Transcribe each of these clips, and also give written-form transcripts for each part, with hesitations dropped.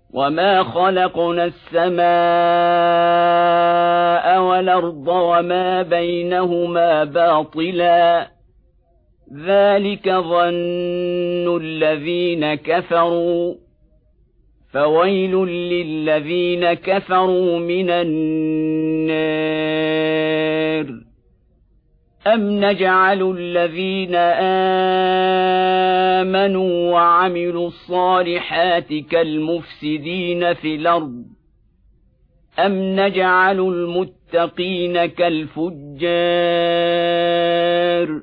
وما خلقنا السماء والأرض وما بينهما باطلا ذلك ظن الذين كفروا فويل للذين كفروا من النار أم نجعل الذين آمنوا وعملوا الصالحات كالمفسدين في الأرض أم نجعل المتقين كالفجار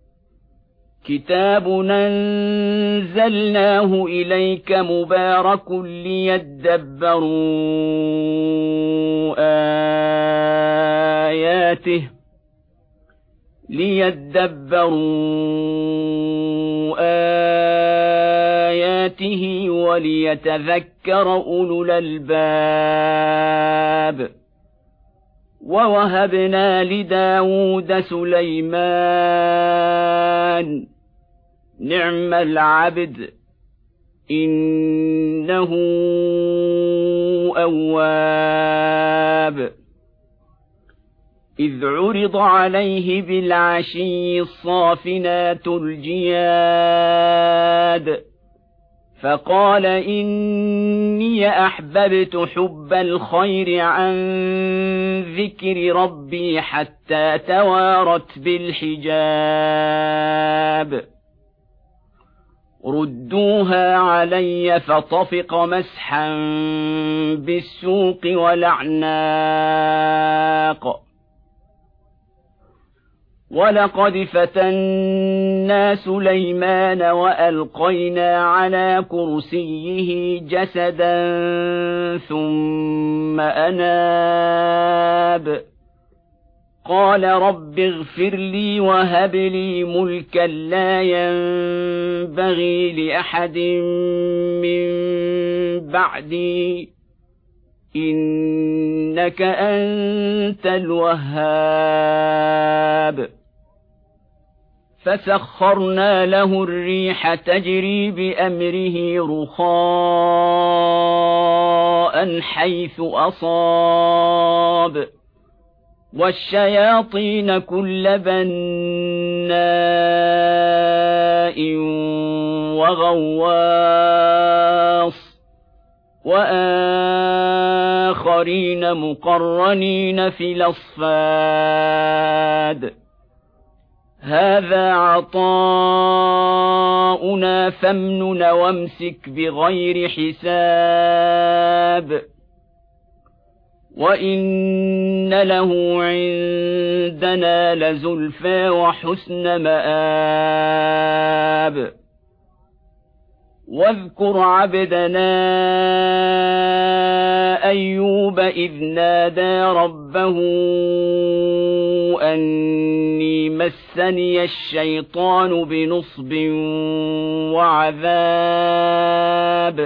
كتاب أنزلناه إليك مبارك ليدبروا آياته وليتذكر أولو الألباب ووهبنا لداود سليمان نعم العبد إنه أواب إذ عرض عليه بالعشي الصافنات الجياد فقال إني أحببت حب الخير عن ذكر ربي حتى توارت بالحجاب ردوها علي فطفق مسحا بالسوق والأعناق ولقد فتنا سليمان وألقينا على كرسيه جسدا ثم أناب قال رب اغفر لي وهب لي ملكا لا ينبغي لأحد من بعدي إنك أنت الوهاب فسخرنا له الريح تجري بأمره رخاء حيث أصاب والشياطين كل بناء وغواص وآخرين مقرنين في الأصفاد هذا عطاؤنا فامنن وامسك بغير حساب وإن له عندنا لزلفى وحسن مآب واذكر عبدنا أيوب إذ نادى ربه أني مسني الشيطان بنصب وعذاب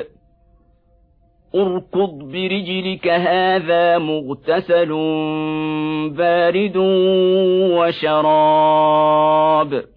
اركض برجلك هذا مغتسل بارد وشراب